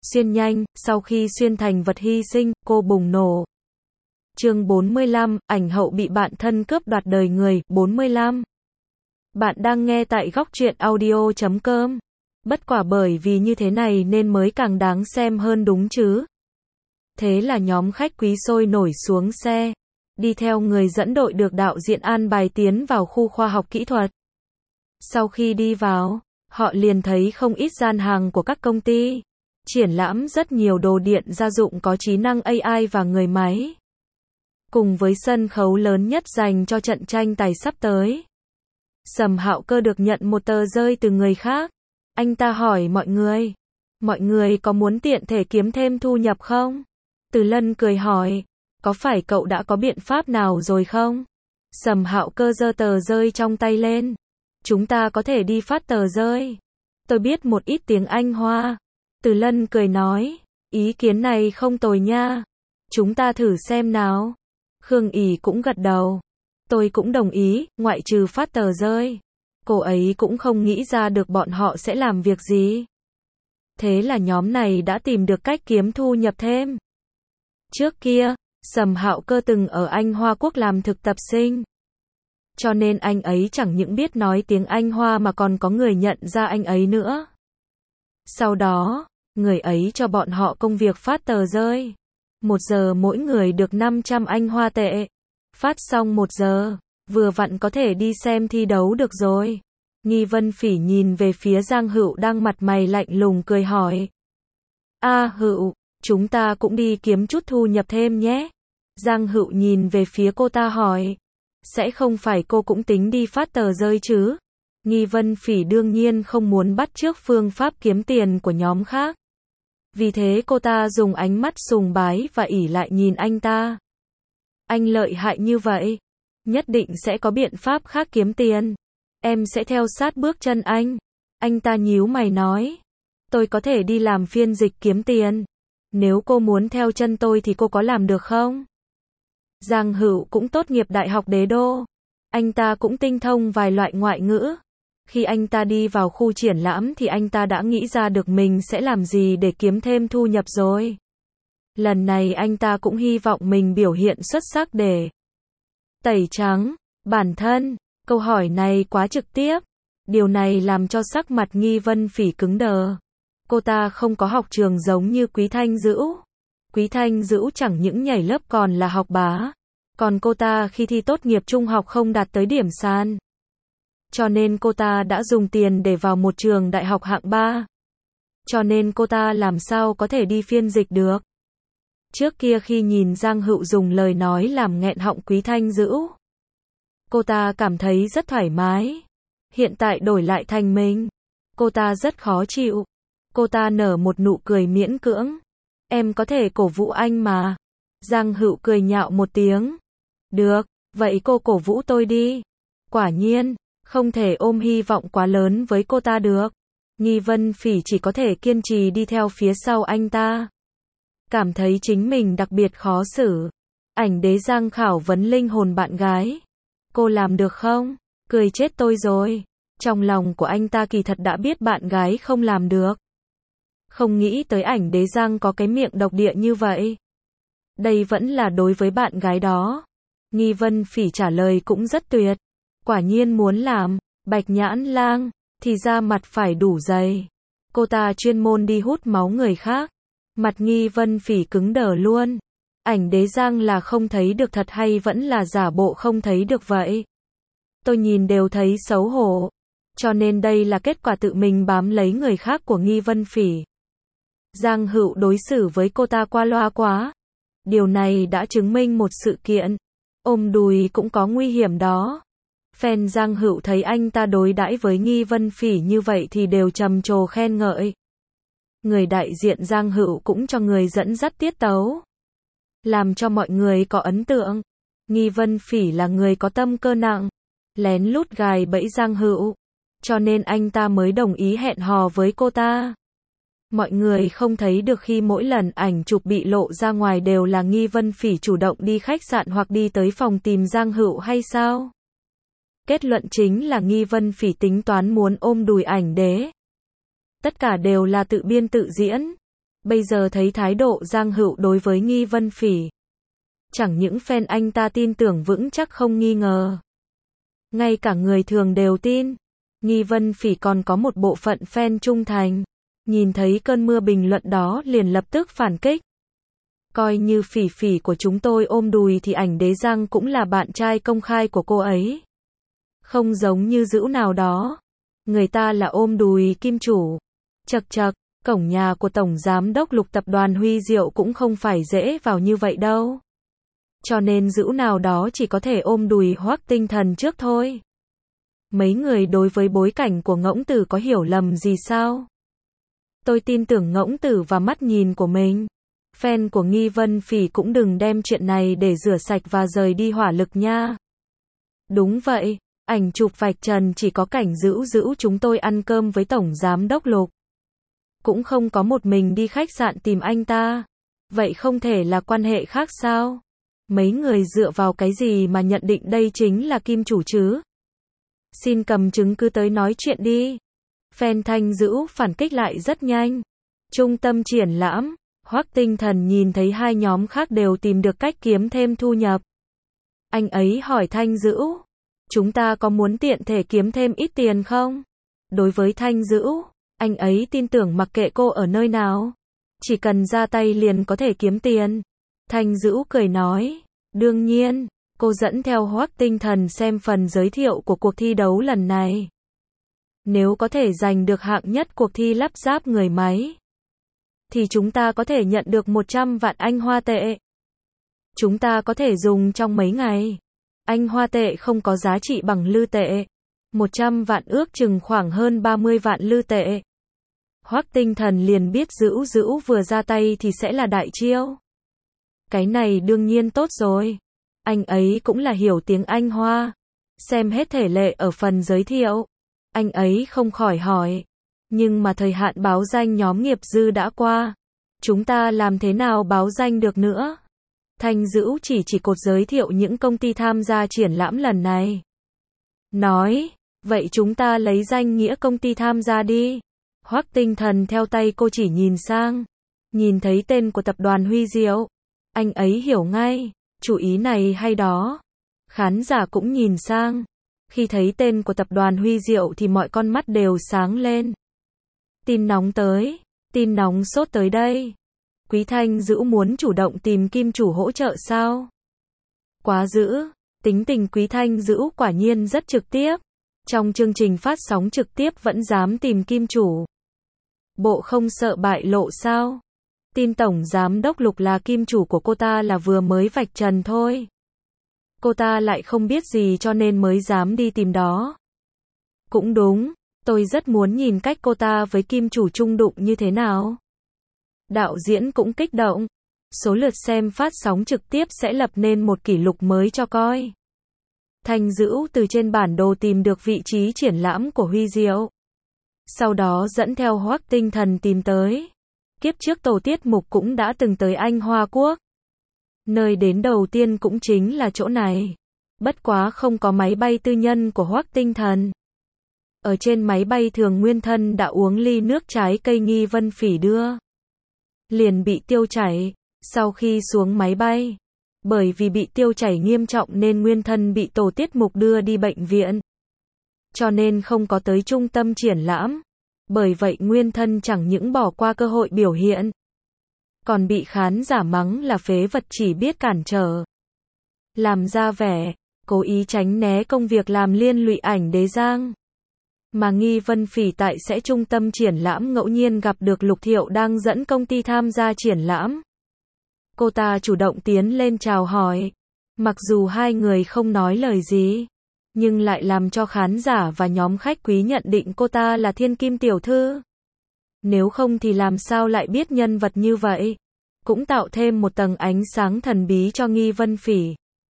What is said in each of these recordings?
Xuyên nhanh, sau khi xuyên thành vật hy sinh, cô bùng nổ. Chương 45, ảnh hậu bị bạn thân cướp đoạt đời người, 45. Bạn đang nghe tại góc truyện audio.com. Bất quả bởi vì như thế này nên mới càng đáng xem hơn đúng chứ. Thế là nhóm khách quý sôi nổi xuống xe, đi theo người dẫn đội được đạo diễn an bài tiến vào khu khoa học kỹ thuật. Sau khi đi vào, họ liền thấy không ít gian hàng của các công ty, triển lãm rất nhiều đồ điện gia dụng có trí năng AI và người máy. Cùng với sân khấu lớn nhất dành cho trận tranh tài sắp tới. Sầm Hạo Cơ được nhận một tờ rơi từ người khác. Anh ta hỏi mọi người có muốn tiện thể kiếm thêm thu nhập không? Từ Lân cười hỏi, có phải cậu đã có biện pháp nào rồi không? Sầm Hạo Cơ giơ tờ rơi trong tay lên. Chúng ta có thể đi phát tờ rơi. Tôi biết một ít tiếng Anh Hoa. Từ Lân cười nói, ý kiến này không tồi nha. Chúng ta thử xem nào. Khương ỉ cũng gật đầu. Tôi cũng đồng ý, ngoại trừ phát tờ rơi. Cô ấy cũng không nghĩ ra được bọn họ sẽ làm việc gì. Thế là nhóm này đã tìm được cách kiếm thu nhập thêm. Trước kia, Sầm Hạo Cơ từng ở Anh Hoa Quốc làm thực tập sinh. Cho nên anh ấy chẳng những biết nói tiếng Anh Hoa mà còn có người nhận ra anh ấy nữa. Sau đó, người ấy cho bọn họ công việc phát tờ rơi. 1 giờ mỗi người được 500 Anh Hoa tệ. Phát xong 1 giờ, vừa vặn có thể đi xem thi đấu được rồi. Nghi Vân Phỉ nhìn về phía Giang Hựu đang mặt mày lạnh lùng cười hỏi. Hựu, chúng ta cũng đi kiếm chút thu nhập thêm nhé. Giang Hựu nhìn về phía cô ta hỏi. Sẽ không phải cô cũng tính đi phát tờ rơi chứ? Nghi Vân Phỉ đương nhiên không muốn bắt chước phương pháp kiếm tiền của nhóm khác. Vì thế cô ta dùng ánh mắt sùng bái và ỷ lại nhìn anh ta. Anh lợi hại như vậy, nhất định sẽ có biện pháp khác kiếm tiền. Em sẽ theo sát bước chân anh. Anh ta nhíu mày nói. Tôi có thể đi làm phiên dịch kiếm tiền. Nếu cô muốn theo chân tôi thì cô có làm được không? Giang Hựu cũng tốt nghiệp Đại học Đế Đô. Anh ta cũng tinh thông vài loại ngoại ngữ. Khi anh ta đi vào khu triển lãm thì anh ta đã nghĩ ra được mình sẽ làm gì để kiếm thêm thu nhập rồi. Lần này anh ta cũng hy vọng mình biểu hiện xuất sắc để tẩy trắng bản thân. Câu hỏi này quá trực tiếp. Điều này làm cho sắc mặt Nghi Vân Phỉ cứng đờ. Cô ta không có học trường giống như Quý Thanh Dữ. Quý Thanh Dữ chẳng những nhảy lớp còn là học bá. Còn cô ta khi thi tốt nghiệp trung học không đạt tới điểm sàn. Cho nên cô ta đã dùng tiền để vào một trường đại học hạng 3. Cho nên cô ta làm sao có thể đi phiên dịch được. Trước kia khi nhìn Giang Hựu dùng lời nói làm nghẹn họng Quý Thanh Dữ, cô ta cảm thấy rất thoải mái. Hiện tại đổi lại thành mình, cô ta rất khó chịu. Cô ta nở một nụ cười miễn cưỡng. Em có thể cổ vũ anh mà. Giang Hựu cười nhạo một tiếng. Được, vậy cô cổ vũ tôi đi. Quả nhiên, không thể ôm hy vọng quá lớn với cô ta được. Nghi Vân Phỉ chỉ có thể kiên trì đi theo phía sau anh ta. Cảm thấy chính mình đặc biệt khó xử. Ảnh Đế Giang khảo vấn linh hồn bạn gái. Cô làm được không? Cười chết tôi rồi. Trong lòng của anh ta kỳ thật đã biết bạn gái không làm được. Không nghĩ tới Ảnh Đế Giang có cái miệng độc địa như vậy. Đây vẫn là đối với bạn gái đó. Nghi Vân Phỉ trả lời cũng rất tuyệt. Quả nhiên muốn làm Bạch Nhãn Lang thì da mặt phải đủ dày. Cô ta chuyên môn đi hút máu người khác. Mặt Nghi Vân Phỉ cứng đờ luôn. Ảnh Đế Giang là không thấy được thật hay vẫn là giả bộ không thấy được vậy? Tôi nhìn đều thấy xấu hổ. Cho nên đây là kết quả tự mình bám lấy người khác của Nghi Vân Phỉ. Giang Hựu đối xử với cô ta qua loa quá. Điều này đã chứng minh một sự kiện. Ôm đùi cũng có nguy hiểm đó. Fan Giang Hựu thấy anh ta đối đãi với Nghi Vân Phỉ như vậy thì đều trầm trồ khen ngợi. Người đại diện Giang Hựu cũng cho người dẫn dắt tiết tấu. Làm cho mọi người có ấn tượng. Nghi Vân Phỉ là người có tâm cơ nặng. Lén lút gài bẫy Giang Hựu. Cho nên anh ta mới đồng ý hẹn hò với cô ta. Mọi người không thấy được khi mỗi lần ảnh chụp bị lộ ra ngoài đều là Nghi Vân Phỉ chủ động đi khách sạn hoặc đi tới phòng tìm Giang Hựu hay sao? Kết luận chính là Nghi Vân Phỉ tính toán muốn ôm đùi Ảnh Đế. Tất cả đều là tự biên tự diễn. Bây giờ thấy thái độ Giang Hựu đối với Nghi Vân Phỉ, chẳng những fan anh ta tin tưởng vững chắc không nghi ngờ, ngay cả người thường đều tin. Nghi Vân Phỉ còn có một bộ phận fan trung thành, nhìn thấy cơn mưa bình luận đó liền lập tức phản kích. Coi như Phỉ Phỉ của chúng tôi ôm đùi thì ảnh Đế Giang cũng là bạn trai công khai của cô ấy. Không giống như Dữu nào đó, người ta là ôm đùi kim chủ. Chậc chậc, cổng nhà của Tổng Giám đốc Lục tập đoàn Huy Diệu cũng không phải dễ vào như vậy đâu. Cho nên Dữu nào đó chỉ có thể ôm đùi Hoắc Tinh Thần trước thôi. Mấy người đối với bối cảnh của Ngỗng Tử có hiểu lầm gì sao? Tôi tin tưởng Ngỗng Tử và mắt nhìn của mình. Fan của Nghi Vân Phỉ cũng đừng đem chuyện này để rửa sạch và rời đi hỏa lực nha. Đúng vậy, ảnh chụp vạch trần chỉ có cảnh Dữu chúng tôi ăn cơm với Tổng Giám đốc Lục. Cũng không có một mình đi khách sạn tìm anh ta. Vậy không thể là quan hệ khác sao? Mấy người dựa vào cái gì mà nhận định đây chính là kim chủ chứ? Xin cầm chứng cứ tới nói chuyện đi. Fan Thanh Dữu phản kích lại rất nhanh. Trung tâm triển lãm, Hoắc Tinh Thần nhìn thấy hai nhóm khác đều tìm được cách kiếm thêm thu nhập. Anh ấy hỏi Thanh Dữu, chúng ta có muốn tiện thể kiếm thêm ít tiền không? Đối với Thanh Dữu, anh ấy tin tưởng mặc kệ cô ở nơi nào, chỉ cần ra tay liền có thể kiếm tiền. Thanh Dữu cười nói, đương nhiên, cô dẫn theo Hoắc Tinh Thần xem phần giới thiệu của cuộc thi đấu lần này. Nếu có thể giành được hạng nhất cuộc thi lắp ráp người máy, thì chúng ta có thể nhận được 100 vạn Anh Hoa tệ. Chúng ta có thể dùng trong mấy ngày. Anh Hoa tệ không có giá trị bằng lư tệ. 100 vạn ước chừng khoảng hơn 30 vạn lư tệ. Hoắc Tinh Thần liền biết Dữu vừa ra tay thì sẽ là đại chiêu. Cái này đương nhiên tốt rồi. Anh ấy cũng là hiểu tiếng Anh Hoa. Xem hết thể lệ ở phần giới thiệu, anh ấy không khỏi hỏi, nhưng mà thời hạn báo danh nhóm nghiệp dư đã qua. Chúng ta làm thế nào báo danh được nữa? Thanh Dữu chỉ cột giới thiệu những công ty tham gia triển lãm lần này. Nói, vậy chúng ta lấy danh nghĩa công ty tham gia đi. Hoắc Tinh Thần theo tay cô chỉ nhìn sang. Nhìn thấy tên của tập đoàn Huy Diệu. Anh ấy hiểu ngay, chủ ý này hay đó. Khán giả cũng nhìn sang. Khi thấy tên của tập đoàn Huy Diệu thì mọi con mắt đều sáng lên. Tin nóng tới, tin nóng sốt tới đây. Quý Thanh Dữu muốn chủ động tìm kim chủ hỗ trợ sao? Quá dữ, tính tình Quý Thanh Dữu quả nhiên rất trực tiếp. Trong chương trình phát sóng trực tiếp vẫn dám tìm kim chủ. Bộ không sợ bại lộ sao? Tin Tổng Giám đốc Lục là kim chủ của cô ta là vừa mới vạch trần thôi. Cô ta lại không biết gì cho nên mới dám đi tìm đó. Cũng đúng, tôi rất muốn nhìn cách cô ta với kim chủ chung đụng như thế nào. Đạo diễn cũng kích động. Số lượt xem phát sóng trực tiếp sẽ lập nên một kỷ lục mới cho coi. Thanh Dữu từ trên bản đồ tìm được vị trí triển lãm của Huy Diệu. Sau đó dẫn theo Hoắc Tinh Thần tìm tới. Kiếp trước tổ tiết mục cũng đã từng tới Anh Hoa Quốc. Nơi đến đầu tiên cũng chính là chỗ này. Bất quá không có máy bay tư nhân của Hoắc Tinh Thần. Ở trên máy bay thường Nguyên Thân đã uống ly nước trái cây Nghi Vân Phỉ đưa. Liền bị tiêu chảy. Sau khi xuống máy bay, bởi vì bị tiêu chảy nghiêm trọng nên Nguyên Thân bị tổ tiết mục đưa đi bệnh viện. Cho nên không có tới trung tâm triển lãm. Bởi vậy Nguyên Thân chẳng những bỏ qua cơ hội biểu hiện, còn bị khán giả mắng là phế vật chỉ biết cản trở. Làm ra vẻ, cố ý tránh né công việc làm liên lụy ảnh Đế Giang. Mà Nghi Vân Phỉ tại sẽ trung tâm triển lãm ngẫu nhiên gặp được Lục Thiệu đang dẫn công ty tham gia triển lãm. Cô ta chủ động tiến lên chào hỏi. Mặc dù hai người không nói lời gì, nhưng lại làm cho khán giả và nhóm khách quý nhận định cô ta là thiên kim tiểu thư. Nếu không thì làm sao lại biết nhân vật như vậy. Cũng tạo thêm một tầng ánh sáng thần bí cho Nghi Vân Phỉ.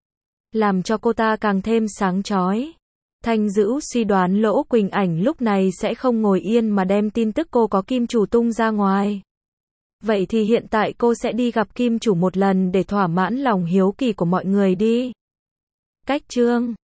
Làm cho cô ta càng thêm sáng chói. Thanh Dữu suy đoán Lỗ Quỳnh Ảnh lúc này sẽ không ngồi yên mà đem tin tức cô có kim chủ tung ra ngoài. Vậy thì hiện tại cô sẽ đi gặp kim chủ một lần để thỏa mãn lòng hiếu kỳ của mọi người đi. Cách chương